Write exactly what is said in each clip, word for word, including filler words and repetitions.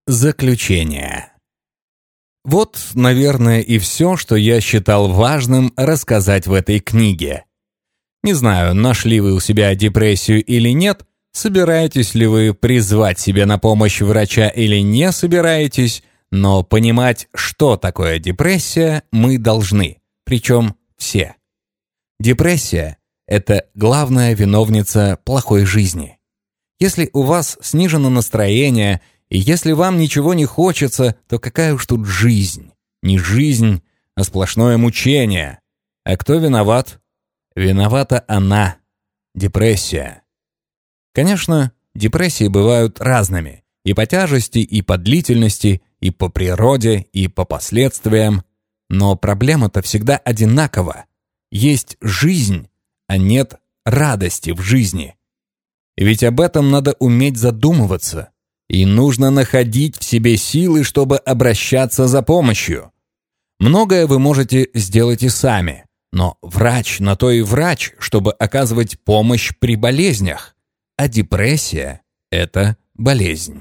Заключение. Вот, наверное, и все, что я считал важным рассказать в этой книге. Не знаю, нашли вы у себя депрессию или нет, собираетесь ли вы призвать себе на помощь врача или не собираетесь, но понимать, что такое депрессия, мы должны, причем все. Депрессия – это главная виновница плохой жизни. Если у вас снижено настроение, и если вам ничего не хочется, то какая уж тут жизнь? Не жизнь, а сплошное мучение. А кто виноват? Виновата она. Депрессия. Конечно, депрессии бывают разными. И по тяжести, и по длительности, и по природе, и по последствиям. Но проблема-то всегда одинакова. Есть жизнь, а нет радости в жизни. И ведь об этом надо уметь задумываться. И нужно находить в себе силы, чтобы обращаться за помощью. Многое вы можете сделать и сами, но врач на то и врач, чтобы оказывать помощь при болезнях. А депрессия – это болезнь.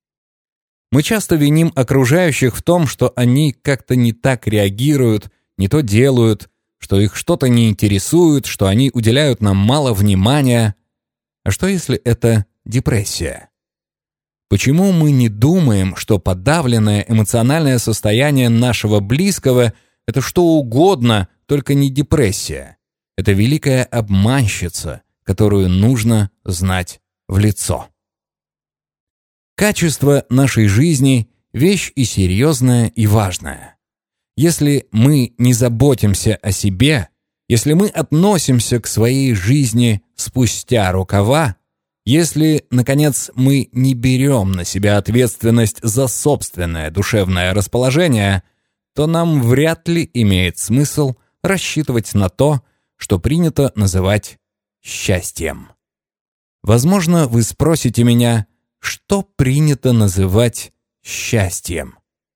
Мы часто виним окружающих в том, что они как-то не так реагируют, не то делают, что их что-то не интересует, что они уделяют нам мало внимания. А что если это депрессия? Почему мы не думаем, что подавленное эмоциональное состояние нашего близкого – это что угодно, только не депрессия? Это великая обманщица, которую нужно знать в лицо. Качество нашей жизни – вещь и серьезная, и важная. Если мы не заботимся о себе, если мы относимся к своей жизни спустя рукава, если, наконец, мы не берем на себя ответственность за собственное душевное расположение, то нам вряд ли имеет смысл рассчитывать на то, что принято называть счастьем. Возможно, вы спросите меня, что принято называть счастьем?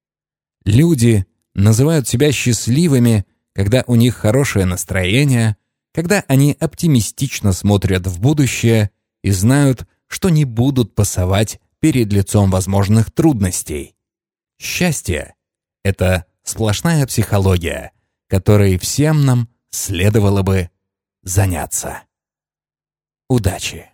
Люди называют себя счастливыми, когда у них хорошее настроение, когда они оптимистично смотрят в будущее и знают, что не будут пасовать перед лицом возможных трудностей. Счастье — это сплошная психология, которой всем нам следовало бы заняться. Удачи!